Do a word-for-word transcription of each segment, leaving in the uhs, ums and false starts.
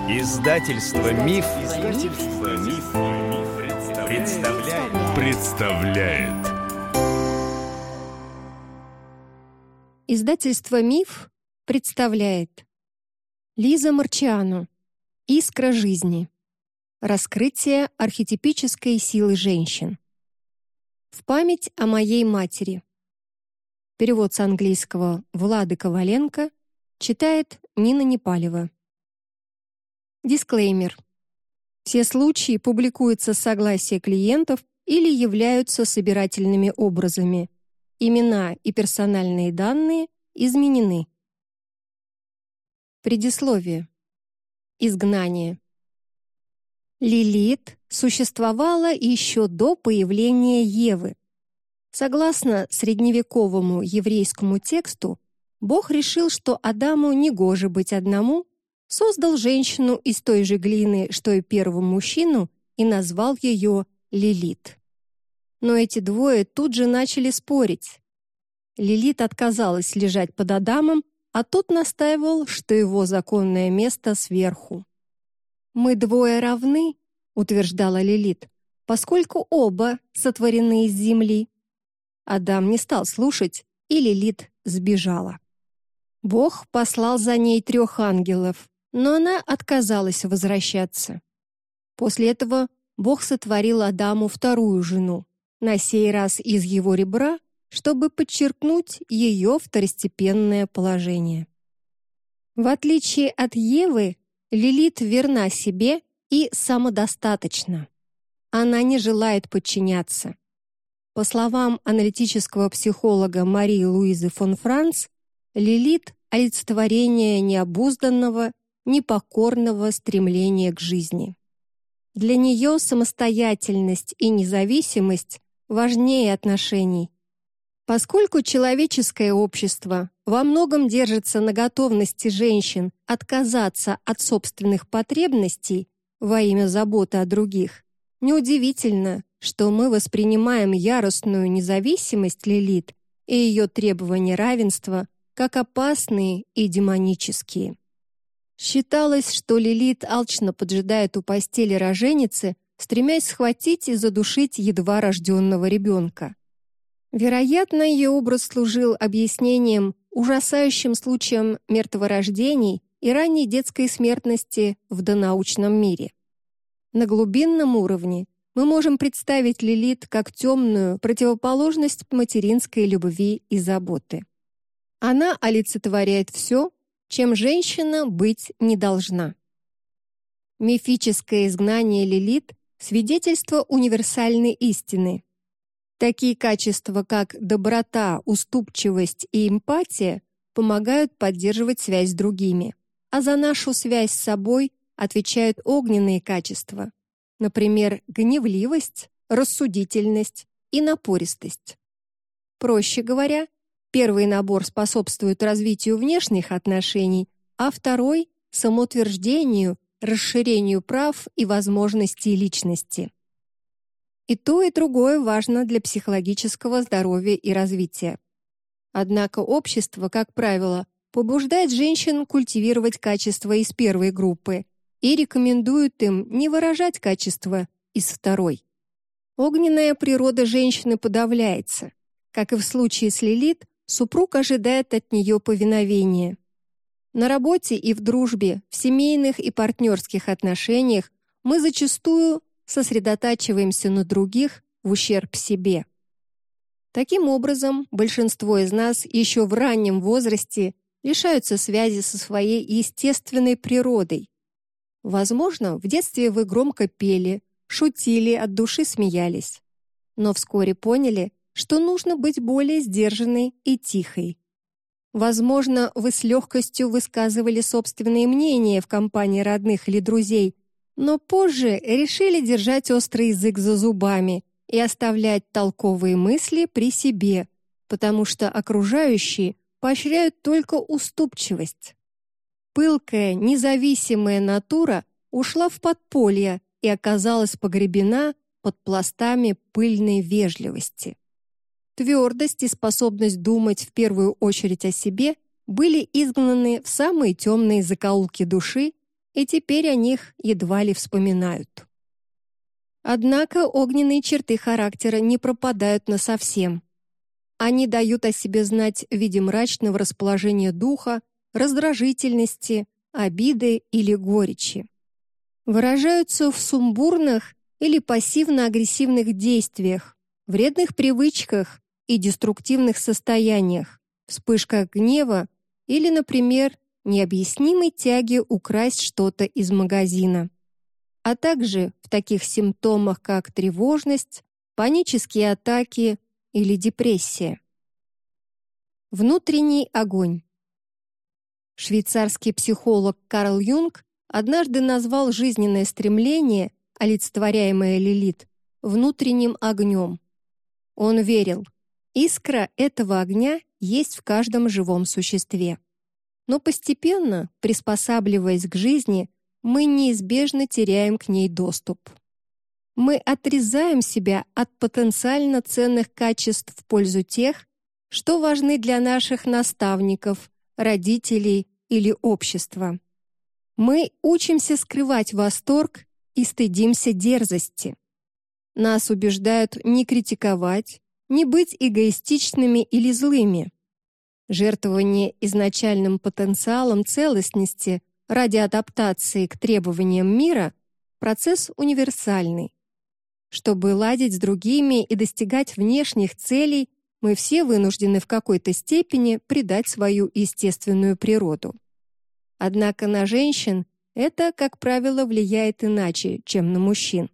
Издательство Миф, Издательство Миф, представляет. представляет. Издательство Миф представляет. Лиза Марчиано. Искра жизни. Раскрытие архетипической силы женщин. В память о моей матери. Перевод с английского Влады Коваленко. Читает Нина Непалева. Дисклеймер. Все случаи публикуются с согласия клиентов или являются собирательными образами. Имена и персональные данные изменены. Предисловие. Изгнание. Лилит существовала еще до появления Евы. Согласно средневековому еврейскому тексту, Бог решил, что Адаму негоже быть одному, создал женщину из той же глины, что и первого мужчину, и назвал ее Лилит. Но эти двое тут же начали спорить. Лилит отказалась лежать под Адамом, а тот настаивал, что его законное место сверху. «Мы двое равны», — утверждала Лилит, «поскольку оба сотворены из земли». Адам не стал слушать, и Лилит сбежала. Бог послал за ней трех ангелов, но она отказалась возвращаться. После этого Бог сотворил Адаму вторую жену, на сей раз из его ребра, чтобы подчеркнуть ее второстепенное положение. В отличие от Евы, Лилит верна себе и самодостаточна. Она не желает подчиняться. По словам аналитического психолога Марии Луизы фон Франц, Лилит — олицетворение необузданного, непокорного стремления к жизни. Для нее самостоятельность и независимость важнее отношений. Поскольку человеческое общество во многом держится на готовности женщин отказаться от собственных потребностей во имя заботы о других, неудивительно, что мы воспринимаем яростную независимость Лилит и ее требования равенства как опасные и демонические. Считалось, что Лилит алчно поджидает у постели роженицы, стремясь схватить и задушить едва рожденного ребенка. Вероятно, ее образ служил объяснением ужасающим случаям мертворождений и ранней детской смертности в донаучном мире. На глубинном уровне мы можем представить Лилит как темную противоположность материнской любви и заботы. Она олицетворяет все, чем женщина быть не должна. Мифическое изгнание Лилит — свидетельство универсальной истины. Такие качества, как доброта, уступчивость и эмпатия, помогают поддерживать связь с другими, а за нашу связь с собой отвечают огненные качества, например, гневливость, рассудительность и напористость. Проще говоря, первый набор способствует развитию внешних отношений, а второй — самоутверждению, расширению прав и возможностей личности. И то, и другое важно для психологического здоровья и развития. Однако общество, как правило, побуждает женщин культивировать качества из первой группы и рекомендует им не выражать качества из второй. Огненная природа женщины подавляется. Как и в случае с Лилит, супруг ожидает от нее повиновения. На работе и в дружбе, в семейных и партнерских отношениях мы зачастую сосредотачиваемся на других в ущерб себе. Таким образом, большинство из нас еще в раннем возрасте лишаются связи со своей естественной природой. Возможно, в детстве вы громко пели, шутили, от души смеялись. Но вскоре поняли, что нужно быть более сдержанной и тихой. Возможно, вы с легкостью высказывали собственные мнения в компании родных или друзей, но позже решили держать острый язык за зубами и оставлять толковые мысли при себе, потому что окружающие поощряют только уступчивость. Пылкая, независимая натура ушла в подполье и оказалась погребена под пластами пыльной вежливости. Твердость и способность думать в первую очередь о себе были изгнаны в самые темные закоулки души и теперь о них едва ли вспоминают. Однако огненные черты характера не пропадают насовсем. Они дают о себе знать в виде мрачного расположения духа, раздражительности, обиды или горечи. Выражаются в сумбурных или пассивно-агрессивных действиях, вредных привычках и деструктивных состояниях, вспышках гнева или, например, необъяснимой тяге украсть что-то из магазина, а также в таких симптомах, как тревожность, панические атаки или депрессия. Внутренний огонь. Швейцарский психолог Карл Юнг однажды назвал жизненное стремление, олицетворяемое Лилит, внутренним огнем. Он верил, искра этого огня есть в каждом живом существе. Но постепенно, приспосабливаясь к жизни, мы неизбежно теряем к ней доступ. Мы отрезаем себя от потенциально ценных качеств в пользу тех, что важны для наших наставников, родителей или общества. Мы учимся скрывать восторг и стыдимся дерзости. Нас убеждают не критиковать, не быть эгоистичными или злыми. Жертвование изначальным потенциалом целостности ради адаптации к требованиям мира – процесс универсальный. Чтобы ладить с другими и достигать внешних целей, мы все вынуждены в какой-то степени предать свою естественную природу. Однако на женщин это, как правило, влияет иначе, чем на мужчин.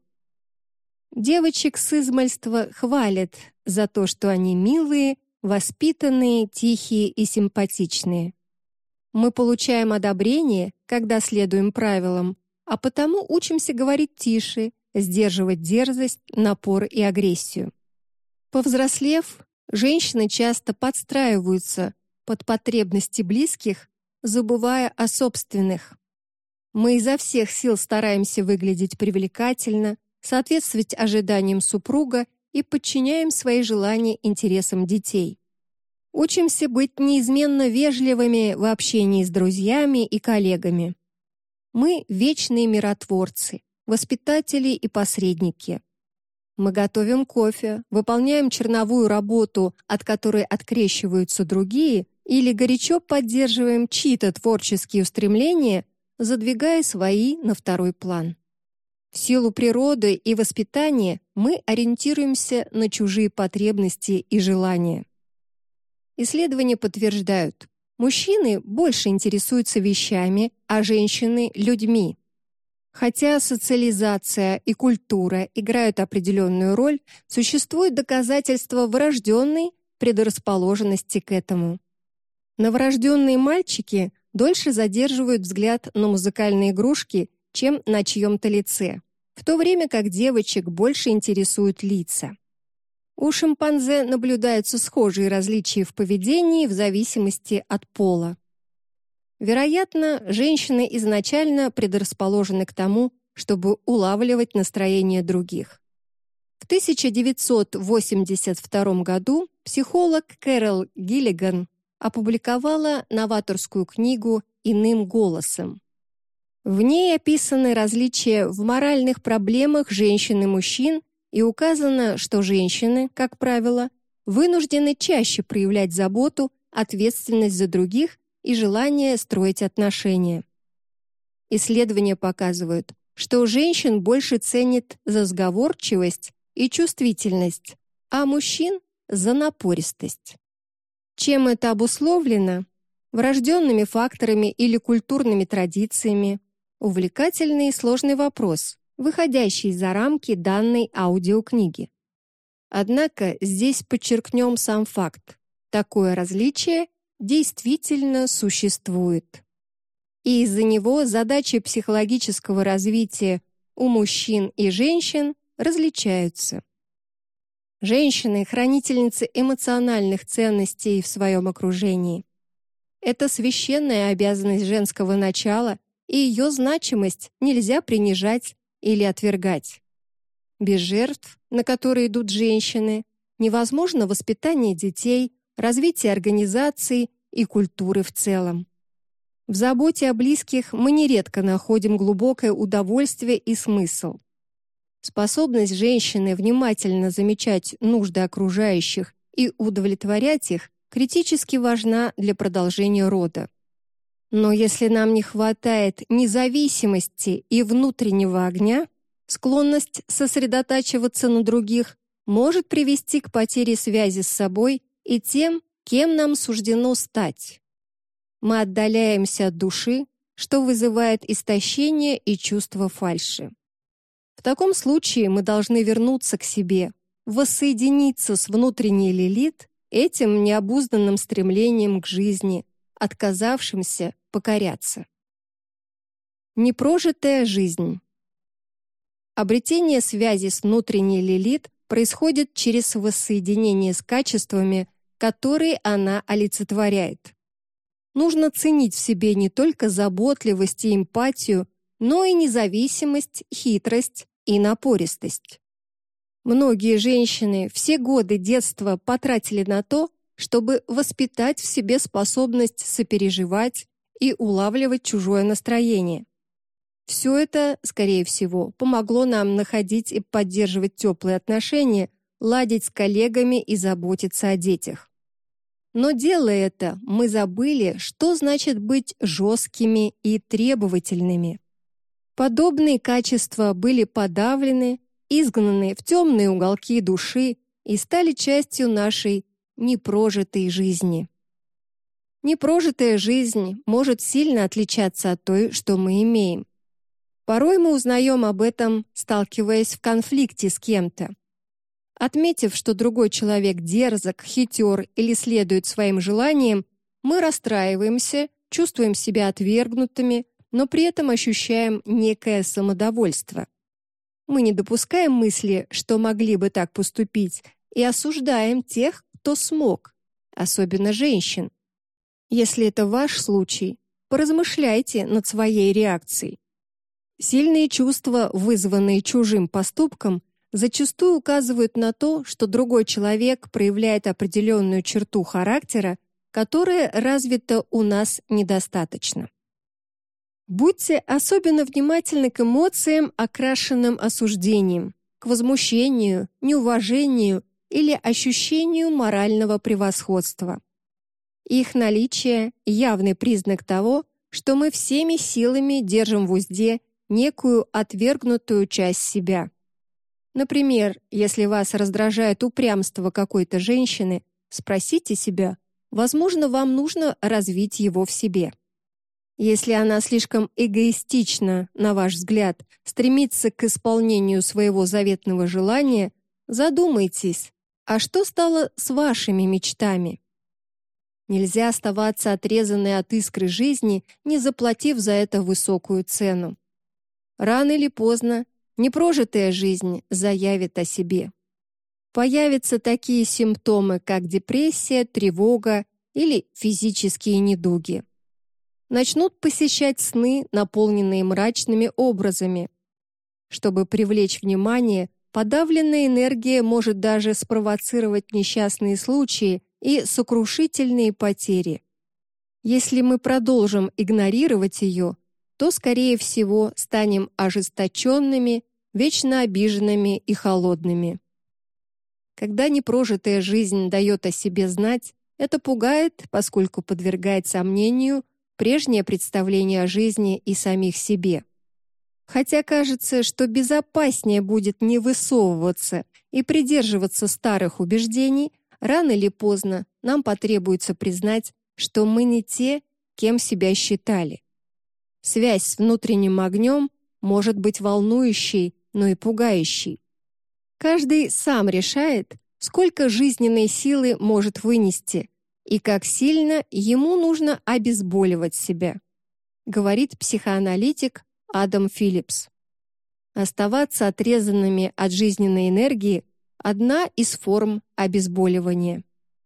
Девочек с измальства хвалят за то, что они милые, воспитанные, тихие и симпатичные. Мы получаем одобрение, когда следуем правилам, а потому учимся говорить тише, сдерживать дерзость, напор и агрессию. Повзрослев, женщины часто подстраиваются под потребности близких, забывая о собственных. Мы изо всех сил стараемся выглядеть привлекательно, соответствовать ожиданиям супруга и подчиняем свои желания интересам детей. Учимся быть неизменно вежливыми в общении с друзьями и коллегами. Мы вечные миротворцы, воспитатели и посредники. Мы готовим кофе, выполняем черновую работу, от которой открещиваются другие, или горячо поддерживаем чьи-то творческие устремления, задвигая свои на второй план. В силу природы и воспитания мы ориентируемся на чужие потребности и желания. Исследования подтверждают, мужчины больше интересуются вещами, а женщины — людьми. Хотя социализация и культура играют определенную роль, существует доказательство врожденной предрасположенности к этому. Новорожденные мальчики дольше задерживают взгляд на музыкальные игрушки, чем на чьем-то лице, в то время как девочек больше интересуют лица. У шимпанзе наблюдаются схожие различия в поведении в зависимости от пола. Вероятно, женщины изначально предрасположены к тому, чтобы улавливать настроение других. В тысяча девятьсот восемьдесят втором году психолог Кэрол Гиллиган опубликовала новаторскую книгу «Иным голосом». В ней описаны различия в моральных проблемах женщин и мужчин и указано, что женщины, как правило, вынуждены чаще проявлять заботу, ответственность за других и желание строить отношения. Исследования показывают, что женщин больше ценят за сговорчивость и чувствительность, а мужчин — за напористость. Чем это обусловлено? Врожденными факторами или культурными традициями? Увлекательный и сложный вопрос, выходящий за рамки данной аудиокниги. Однако здесь подчеркнем сам факт. Такое различие действительно существует. И из-за него задачи психологического развития у мужчин и женщин различаются. Женщины — хранительницы эмоциональных ценностей в своем окружении. Это священная обязанность женского начала, и ее значимость нельзя принижать или отвергать. Без жертв, на которые идут женщины, невозможно воспитание детей, развитие организаций и культуры в целом. В заботе о близких мы нередко находим глубокое удовольствие и смысл. Способность женщины внимательно замечать нужды окружающих и удовлетворять их критически важна для продолжения рода. Но если нам не хватает независимости и внутреннего огня, склонность сосредотачиваться на других может привести к потере связи с собой и тем, кем нам суждено стать. Мы отдаляемся от души, что вызывает истощение и чувство фальши. В таком случае мы должны вернуться к себе, воссоединиться с внутренней Лилит, этим необузданным стремлением к жизни, отказавшимся покоряться. Непрожитая жизнь. Обретение связи с внутренней Лилит происходит через воссоединение с качествами, которые она олицетворяет. Нужно ценить в себе не только заботливость и эмпатию, но и независимость, хитрость и напористость. Многие женщины все годы детства потратили на то, чтобы воспитать в себе способность сопереживать и улавливать чужое настроение. Все это, скорее всего, помогло нам находить и поддерживать теплые отношения, ладить с коллегами и заботиться о детях. Но делая это, мы забыли, что значит быть жесткими и требовательными. Подобные качества были подавлены, изгнаны в темные уголки души и стали частью нашей непрожитой жизни. Непрожитая жизнь может сильно отличаться от той, что мы имеем. Порой мы узнаем об этом, сталкиваясь в конфликте с кем-то. Отметив, что другой человек дерзок, хитер или следует своим желаниям, мы расстраиваемся, чувствуем себя отвергнутыми, но при этом ощущаем некое самодовольство. Мы не допускаем мысли, что могли бы так поступить, и осуждаем тех, кто смог, особенно женщин. Если это ваш случай, поразмышляйте над своей реакцией. Сильные чувства, вызванные чужим поступком, зачастую указывают на то, что другой человек проявляет определенную черту характера, которая развита у нас недостаточно. Будьте особенно внимательны к эмоциям, окрашенным осуждением, к возмущению, неуважению или ощущению морального превосходства. Их наличие – явный признак того, что мы всеми силами держим в узде некую отвергнутую часть себя. Например, если вас раздражает упрямство какой-то женщины, спросите себя, возможно, вам нужно развить его в себе. Если она слишком эгоистична, на ваш взгляд, стремится к исполнению своего заветного желания, задумайтесь, а что стало с вашими мечтами? Нельзя оставаться отрезанной от искры жизни, не заплатив за это высокую цену. Рано или поздно непрожитая жизнь заявит о себе. Появятся такие симптомы, как депрессия, тревога или физические недуги. Начнут посещать сны, наполненные мрачными образами. Чтобы привлечь внимание, подавленная энергия может даже спровоцировать несчастные случаи и сокрушительные потери. Если мы продолжим игнорировать ее, то, скорее всего, станем ожесточенными, вечно обиженными и холодными. Когда непрожитая жизнь дает о себе знать, это пугает, поскольку подвергает сомнению прежнее представление о жизни и самих себе. Хотя кажется, что безопаснее будет не высовываться и придерживаться старых убеждений, рано или поздно нам потребуется признать, что мы не те, кем себя считали. Связь с внутренним огнем может быть волнующей, но и пугающей. Каждый сам решает, сколько жизненной силы может вынести и как сильно ему нужно обезболивать себя, говорит психоаналитик Адам Филлипс. Оставаться отрезанными от жизненной энергии – одна из форм обезболивания.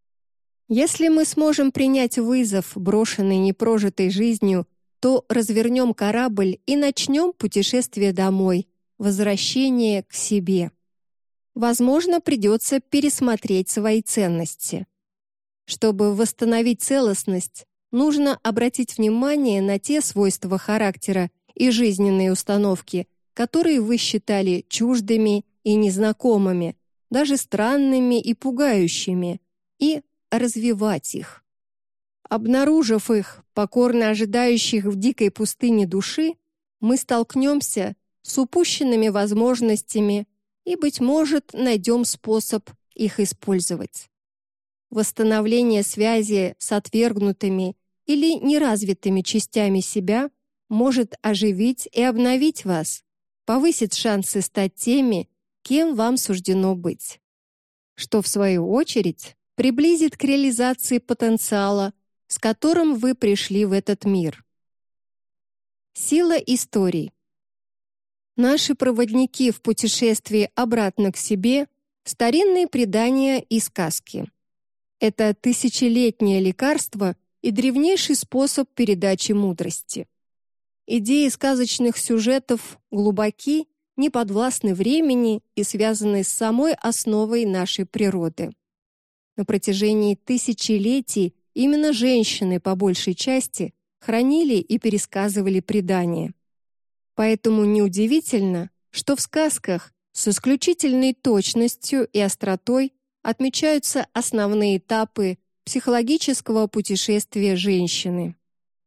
Если мы сможем принять вызов, брошенный непрожитой жизнью, то развернем корабль и начнем путешествие домой, возвращение к себе. Возможно, придется пересмотреть свои ценности. Чтобы восстановить целостность, нужно обратить внимание на те свойства характера и жизненные установки, которые вы считали чуждыми и незнакомыми, даже странными и пугающими, и развивать их. Обнаружив их, покорно ожидающих в дикой пустыне души, мы столкнемся с упущенными возможностями и, быть может, найдем способ их использовать. Восстановление связи с отвергнутыми или неразвитыми частями себя может оживить и обновить вас, повысить шансы стать теми, кем вам суждено быть. Что, в свою очередь, приблизит к реализации потенциала, с которым вы пришли в этот мир. Сила историй. Наши проводники в путешествии обратно к себе — старинные предания и сказки. Это тысячелетнее лекарство и древнейший способ передачи мудрости. Идеи сказочных сюжетов глубоки, неподвластны времени и связаны с самой основой нашей природы. На протяжении тысячелетий именно женщины, по большей части, хранили и пересказывали предания. Поэтому неудивительно, что в сказках с исключительной точностью и остротой отмечаются основные этапы психологического путешествия женщины.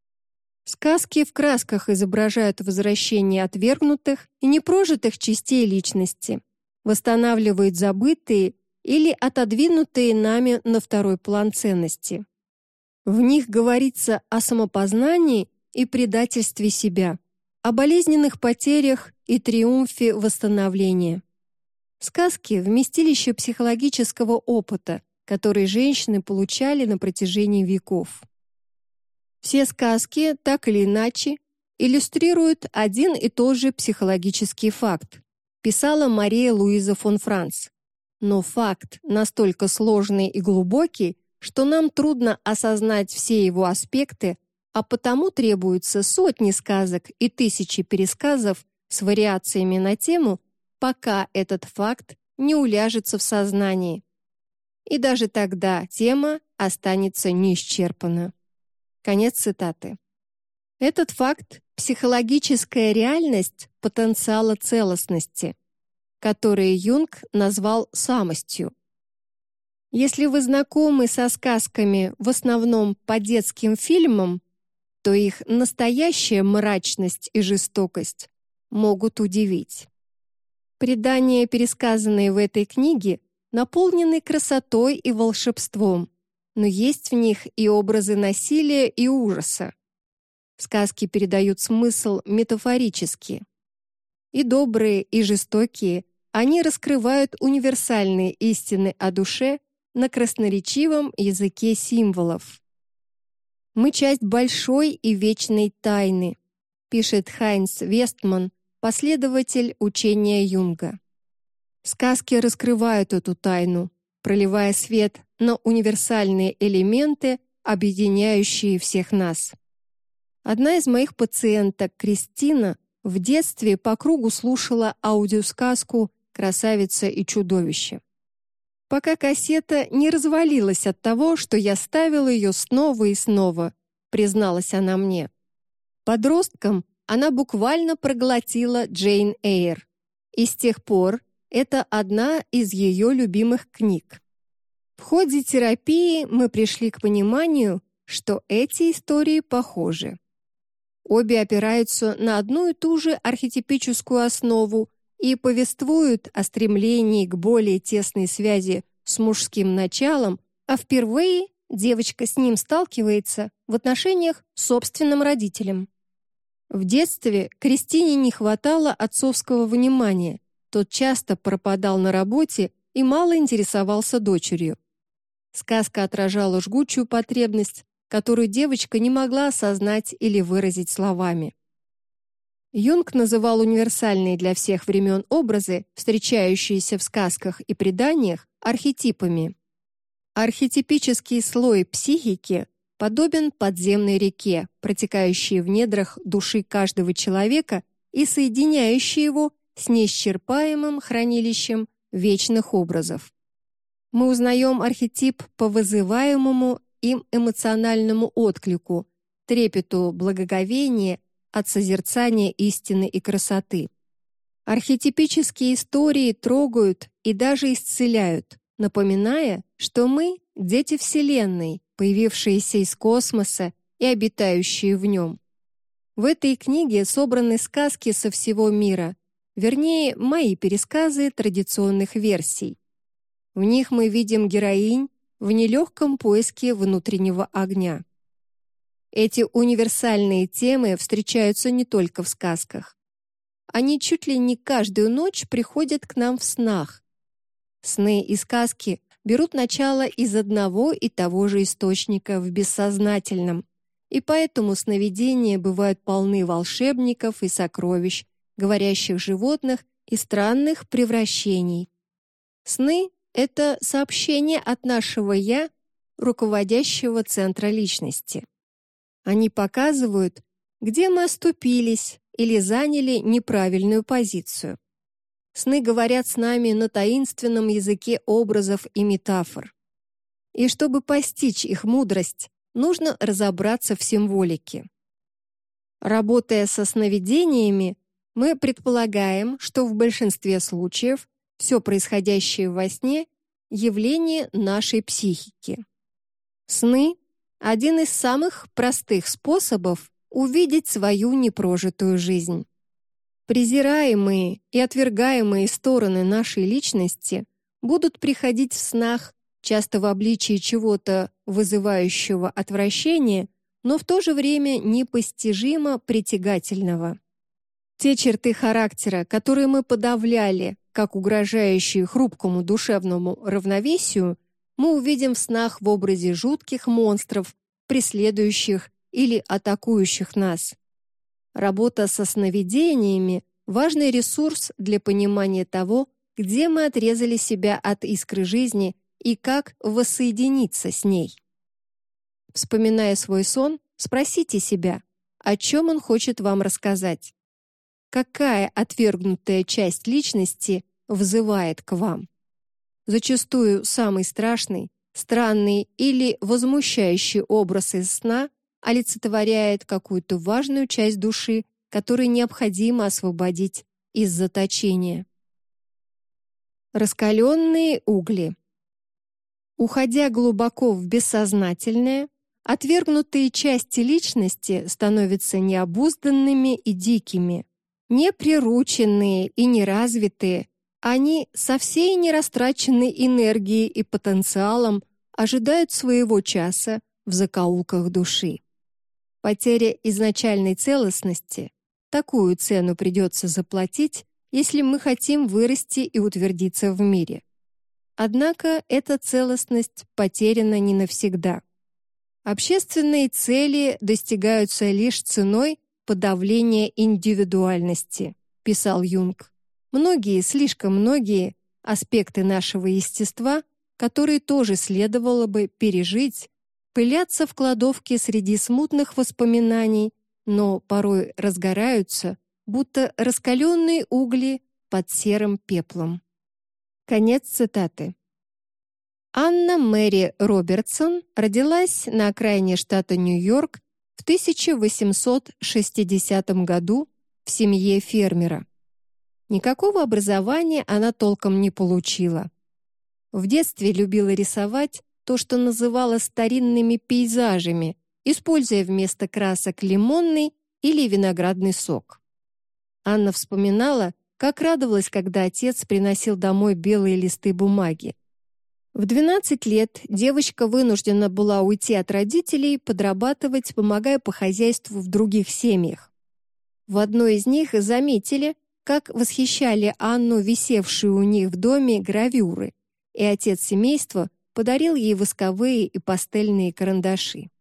Сказки в красках изображают возвращение отвергнутых и непрожитых частей личности, восстанавливают забытые или отодвинутые нами на второй план ценности. В них говорится о самопознании и предательстве себя, о болезненных потерях и триумфе восстановления. Сказки — вместилище психологического опыта, который женщины получали на протяжении веков. Все сказки, так или иначе, иллюстрируют один и тот же психологический факт, писала Мария Луиза фон Франц. Но факт настолько сложный и глубокий, что нам трудно осознать все его аспекты, а потому требуются сотни сказок и тысячи пересказов с вариациями на тему, пока этот факт не уляжется в сознании. И даже тогда тема останется неисчерпана. Конец цитаты. Этот факт — психологическая реальность потенциала целостности, который Юнг назвал самостью. Если вы знакомы со сказками в основном по детским фильмам, то их настоящая мрачность и жестокость могут удивить. Предания, пересказанные в этой книге, наполнены красотой и волшебством, но есть в них и образы насилия и ужаса. Сказки передают смысл метафорически. И добрые, и жестокие, они раскрывают универсальные истины о душе на красноречивом языке символов. «Мы часть большой и вечной тайны», пишет Хайнц Вестман, последователь учения Юнга. Сказки раскрывают эту тайну, проливая свет на универсальные элементы, объединяющие всех нас. Одна из моих пациенток, Кристина, в детстве по кругу слушала аудиосказку «Красавица и чудовище». Пока кассета не развалилась от того, что я ставила ее снова и снова, призналась она мне. Подростком она буквально проглотила Джейн Эйр, и с тех пор это одна из ее любимых книг. В ходе терапии мы пришли к пониманию, что эти истории похожи. Обе опираются на одну и ту же архетипическую основу и повествуют о стремлении к более тесной связи с мужским началом, а впервые девочка с ним сталкивается в отношениях с собственным родителем. В детстве Кристине не хватало отцовского внимания, тот часто пропадал на работе и мало интересовался дочерью. Сказка отражала жгучую потребность, которую девочка не могла осознать или выразить словами. Юнг называл универсальные для всех времен образы, встречающиеся в сказках и преданиях, архетипами. Архетипический слой психики подобен подземной реке, протекающей в недрах души каждого человека и соединяющей его с неисчерпаемым хранилищем вечных образов. Мы узнаем архетип по вызываемому им эмоциональному отклику, трепету благоговения от созерцания истины и красоты. Архетипические истории трогают и даже исцеляют, напоминая, что мы — дети Вселенной, появившиеся из космоса и обитающие в нем. В этой книге собраны сказки со всего мира, вернее, мои пересказы традиционных версий. В них мы видим героинь в нелегком поиске внутреннего огня. Эти универсальные темы встречаются не только в сказках. Они чуть ли не каждую ночь приходят к нам в снах. Сны и сказки берут начало из одного и того же источника в бессознательном, и поэтому сновидения бывают полны волшебников и сокровищ, говорящих животных и странных превращений. Сны — это сообщение от нашего «я», руководящего центра личности. Они показывают, где мы оступились или заняли неправильную позицию. Сны говорят с нами на таинственном языке образов и метафор. И чтобы постичь их мудрость, нужно разобраться в символике. Работая со сновидениями, мы предполагаем, что в большинстве случаев все происходящее во сне — явление нашей психики. Сны — один из самых простых способов увидеть свою непрожитую жизнь. Презираемые и отвергаемые стороны нашей личности будут приходить в снах, часто в обличии чего-то вызывающего отвращение, но в то же время непостижимо притягательного. Те черты характера, которые мы подавляли, как угрожающие хрупкому душевному равновесию, мы увидим в снах в образе жутких монстров, преследующих или атакующих нас. Работа со сновидениями — важный ресурс для понимания того, где мы отрезали себя от искры жизни и как воссоединиться с ней. Вспоминая свой сон, спросите себя, о чем он хочет вам рассказать. Какая отвергнутая часть личности взывает к вам? Зачастую самый страшный, странный или возмущающий образ из сна олицетворяет какую-то важную часть души, которую необходимо освободить из заточения. Раскаленные угли. Уходя глубоко в бессознательное, отвергнутые части личности становятся необузданными и дикими, неприрученные и неразвитые, они со всей нерастраченной энергией и потенциалом ожидают своего часа в закоулках души. Потеря изначальной целостности — такую цену придется заплатить, если мы хотим вырасти и утвердиться в мире. Однако эта целостность потеряна не навсегда. Общественные цели достигаются лишь ценой подавления индивидуальности, писал Юнг. Многие, слишком многие аспекты нашего естества, которые тоже следовало бы пережить, пылятся в кладовке среди смутных воспоминаний, но порой разгораются, будто раскаленные угли под серым пеплом. Конец цитаты. Анна Мэри Робертсон родилась на окраине штата Нью-Йорк в тысяча восемьсот шестидесятом году в семье фермера. Никакого образования она толком не получила. В детстве любила рисовать то, что называла старинными пейзажами, используя вместо красок лимонный или виноградный сок. Анна вспоминала, как радовалась, когда отец приносил домой белые листы бумаги. В двенадцать лет девочка вынуждена была уйти от родителей, подрабатывать, помогая по хозяйству в других семьях. В одной из них заметили, как восхищали Анну висевшие у них в доме гравюры, и отец семейства подарил ей восковые и пастельные карандаши.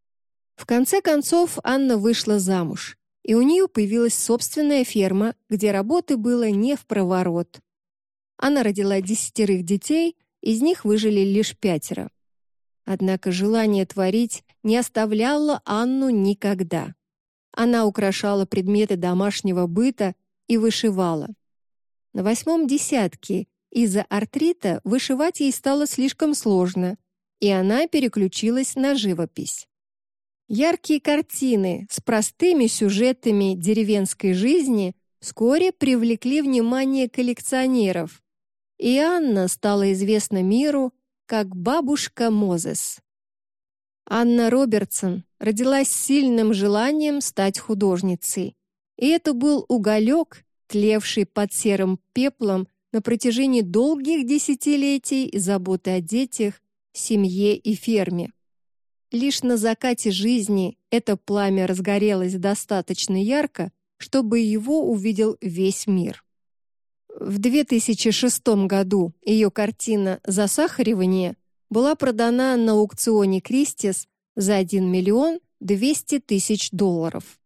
В конце концов Анна вышла замуж, и у нее появилась собственная ферма, где работы было не впроворот. Она родила десятерых детей, из них выжили лишь пятеро. Однако желание творить не оставляло Анну никогда. Она украшала предметы домашнего быта и вышивала. На восьмом десятке из-за артрита вышивать ей стало слишком сложно, и она переключилась на живопись. Яркие картины с простыми сюжетами деревенской жизни вскоре привлекли внимание коллекционеров, и Анна стала известна миру как бабушка Мозес. Анна Робертсон родилась с сильным желанием стать художницей, и это был уголек, тлевший под серым пеплом на протяжении долгих десятилетий заботы о детях, семье и ферме. Лишь на закате жизни это пламя разгорелось достаточно ярко, чтобы его увидел весь мир. В две тысячи шестом году ее картина «Засахаривание» была продана на аукционе Кристис за один миллион двести тысяч долларов.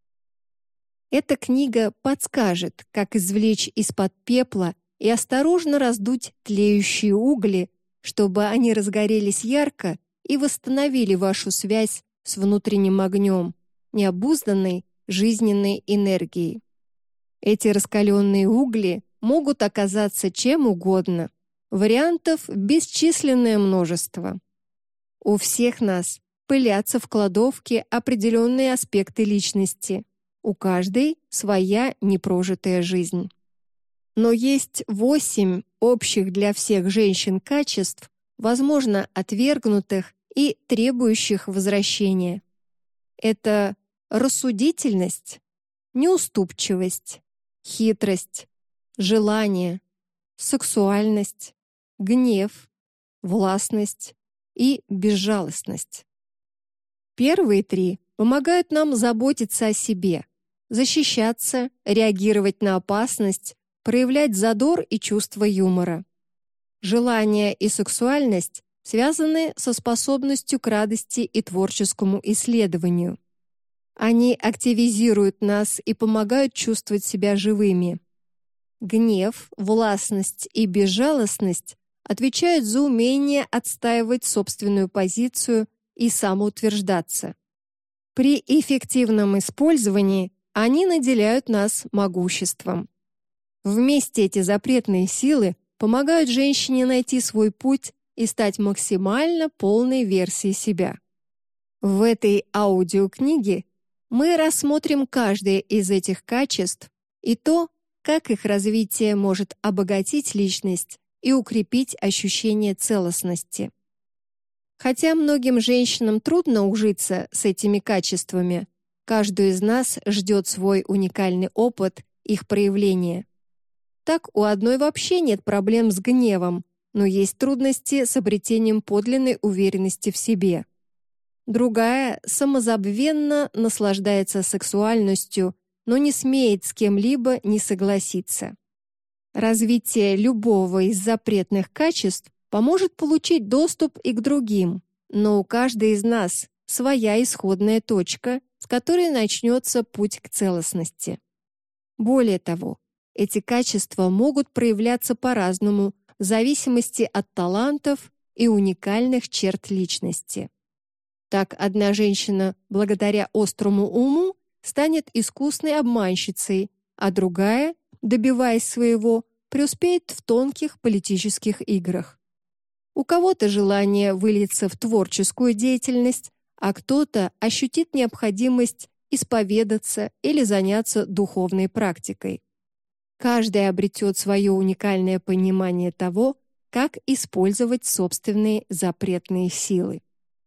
Эта книга подскажет, как извлечь из-под пепла и осторожно раздуть тлеющие угли, чтобы они разгорелись ярко и восстановили вашу связь с внутренним огнем, необузданной жизненной энергией. Эти раскаленные угли могут оказаться чем угодно. Вариантов бесчисленное множество. У всех нас пылятся в кладовке определенные аспекты личности. У каждой своя непрожитая жизнь. Но есть восемь общих для всех женщин качеств, возможно, отвергнутых и требующих возвращения. Это рассудительность, неуступчивость, хитрость, желание, сексуальность, гнев, властность и безжалостность. Первые три помогают нам заботиться о себе, защищаться, реагировать на опасность, проявлять задор и чувство юмора. Желание и сексуальность связаны со способностью к радости и творческому исследованию. Они активизируют нас и помогают чувствовать себя живыми. Гнев, властность и безжалостность отвечают за умение отстаивать собственную позицию и самоутверждаться. При эффективном использовании они наделяют нас могуществом. Вместе эти запретные силы помогают женщине найти свой путь и стать максимально полной версией себя. В этой аудиокниге мы рассмотрим каждое из этих качеств и то, как их развитие может обогатить личность и укрепить ощущение целостности. Хотя многим женщинам трудно ужиться с этими качествами, каждую из нас ждет свой уникальный опыт их проявления. Так у одной вообще нет проблем с гневом, но есть трудности с обретением подлинной уверенности в себе. Другая самозабвенно наслаждается сексуальностью, но не смеет с кем-либо не согласиться. Развитие любого из запретных качеств поможет получить доступ и к другим, но у каждой из нас своя исходная точка, с которой начнется путь к целостности. Более того, эти качества могут проявляться по-разному в зависимости от талантов и уникальных черт личности. Так одна женщина, благодаря острому уму, станет искусной обманщицей, а другая, добиваясь своего, преуспеет в тонких политических играх. У кого-то желание выльется в творческую деятельность, а кто-то ощутит необходимость исповедаться или заняться духовной практикой. Каждый обретет свое уникальное понимание того, как использовать собственные запретные силы.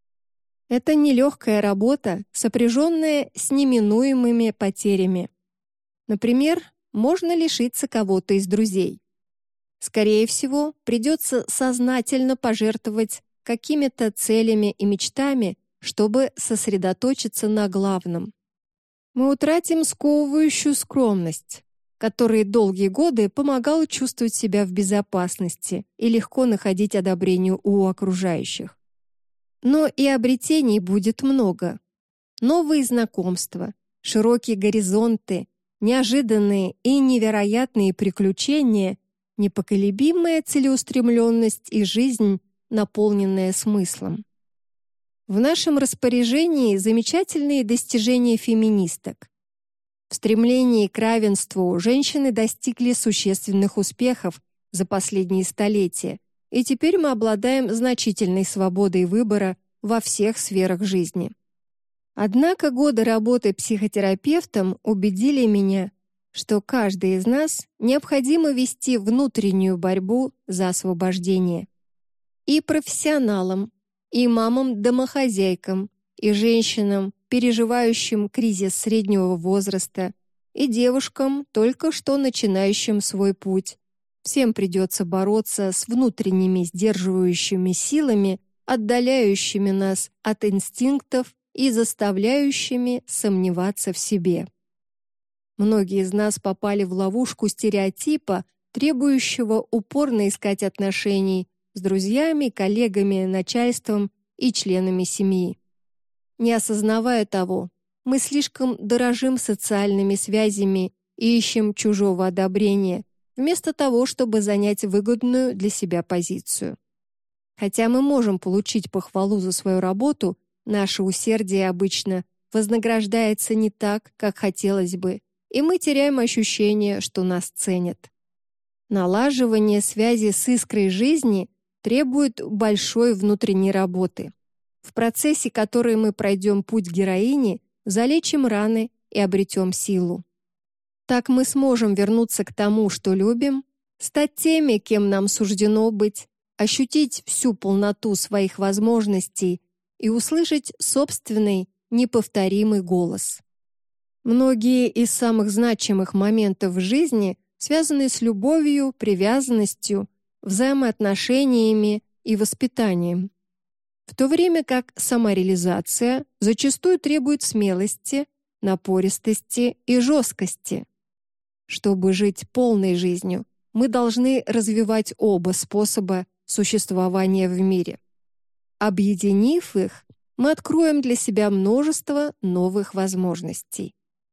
Это нелегкая работа, сопряженная с неминуемыми потерями. Например, можно лишиться кого-то из друзей. Скорее всего, придется сознательно пожертвовать какими-то целями и мечтами, чтобы сосредоточиться на главном. Мы утратим сковывающую скромность, которая долгие годы помогала чувствовать себя в безопасности и легко находить одобрение у окружающих. Но и обретений будет много. Новые знакомства, широкие горизонты, неожиданные и невероятные приключения, непоколебимая целеустремленность и жизнь, наполненная смыслом. В нашем распоряжении замечательные достижения феминисток. В стремлении к равенству женщины достигли существенных успехов за последние столетия, и теперь мы обладаем значительной свободой выбора во всех сферах жизни. Однако годы работы психотерапевтом убедили меня, что каждый из нас необходимо вести внутреннюю борьбу за освобождение. И профессионалам, и мамам-домохозяйкам, и женщинам, переживающим кризис среднего возраста, и девушкам, только что начинающим свой путь. Всем придется бороться с внутренними сдерживающими силами, отдаляющими нас от инстинктов и заставляющими сомневаться в себе. Многие из нас попали в ловушку стереотипа, требующего упорно искать отношений с друзьями, коллегами, начальством и членами семьи. Не осознавая того, мы слишком дорожим социальными связями и ищем чужого одобрения, вместо того, чтобы занять выгодную для себя позицию. Хотя мы можем получить похвалу за свою работу, наше усердие обычно вознаграждается не так, как хотелось бы, и мы теряем ощущение, что нас ценят. Налаживание связи с искрой жизни требует большой внутренней работы, в процессе которой мы пройдем путь героини, залечим раны и обретем силу. Так мы сможем вернуться к тому, что любим, стать теми, кем нам суждено быть, ощутить всю полноту своих возможностей и услышать собственный, неповторимый голос. Многие из самых значимых моментов в жизни связаны с любовью, привязанностью, взаимоотношениями и воспитанием. В то время как самореализация зачастую требует смелости, напористости и жесткости. Чтобы жить полной жизнью, мы должны развивать оба способа существования в мире. Объединив их, мы откроем для себя множество новых возможностей.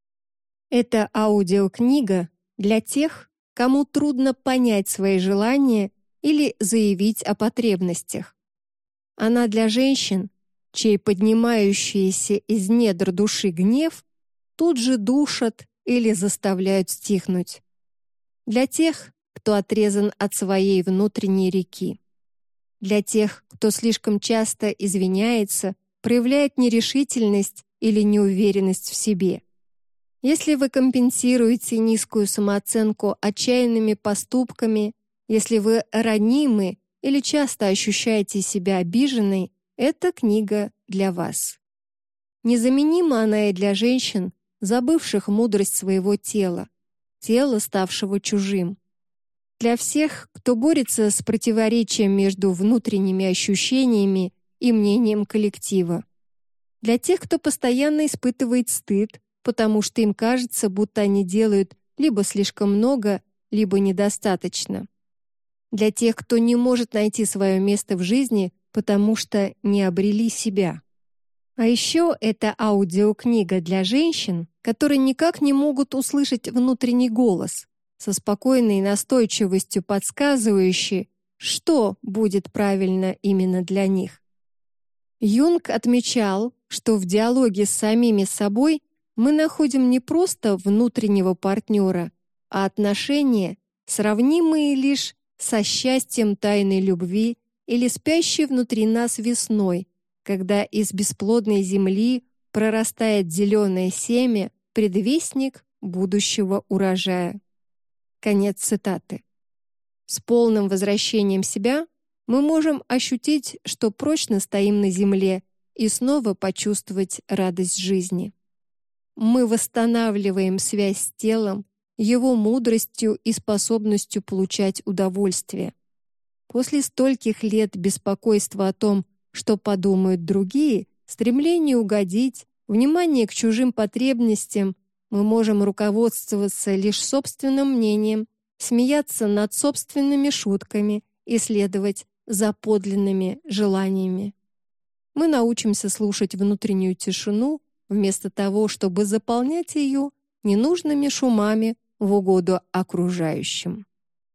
Это аудиокнига для тех, кому трудно понять свои желания или заявить о потребностях. Она для женщин, чей поднимающийся из недр души гнев тут же душат или заставляют стихнуть. Для тех, кто отрезан от своей внутренней реки. Для тех, кто слишком часто извиняется, проявляет нерешительность или неуверенность в себе. Если вы компенсируете низкую самооценку отчаянными поступками, если вы ранимы или часто ощущаете себя обиженной, эта книга для вас. Незаменима она и для женщин, забывших мудрость своего тела, тела, ставшего чужим. Для всех, кто борется с противоречием между внутренними ощущениями и мнением коллектива. Для тех, кто постоянно испытывает стыд, потому что им кажется, будто они делают либо слишком много, либо недостаточно. Для тех, кто не может найти свое место в жизни, потому что не обрели себя. А еще это аудиокнига для женщин, которые никак не могут услышать внутренний голос, со спокойной настойчивостью подсказывающий, что будет правильно именно для них. Юнг отмечал, что в диалоге с самими собой мы находим не просто внутреннего партнера, а отношения, сравнимые лишь со счастьем тайной любви или спящей внутри нас весной, когда из бесплодной земли прорастает зеленое семя, предвестник будущего урожая. Конец цитаты. С полным возвращением себя мы можем ощутить, что прочно стоим на земле, и снова почувствовать радость жизни. Мы восстанавливаем связь с телом, его мудростью и способностью получать удовольствие. После стольких лет беспокойства о том, что подумают другие, стремление угодить, внимание к чужим потребностям, мы можем руководствоваться лишь собственным мнением, смеяться над собственными шутками и следовать за подлинными желаниями. Мы научимся слушать внутреннюю тишину, вместо того, чтобы заполнять ее ненужными шумами в угоду окружающим.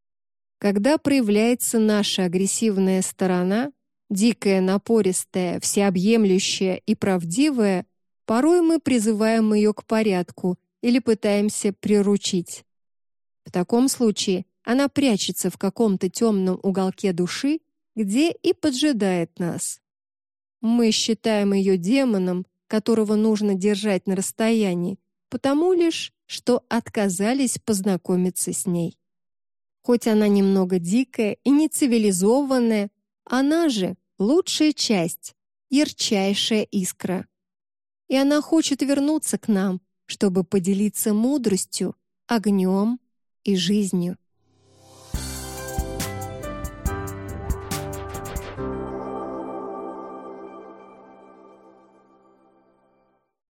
Когда проявляется наша агрессивная сторона, дикая, напористая, всеобъемлющая и правдивая, порой мы призываем ее к порядку или пытаемся приручить. В таком случае она прячется в каком-то темном уголке души где и поджидает нас. Мы считаем ее демоном, которого нужно держать на расстоянии, потому лишь, что отказались познакомиться с ней. Хоть она немного дикая и нецивилизованная, она же лучшая часть, ярчайшая искра. И она хочет вернуться к нам, чтобы поделиться мудростью, огнем и жизнью.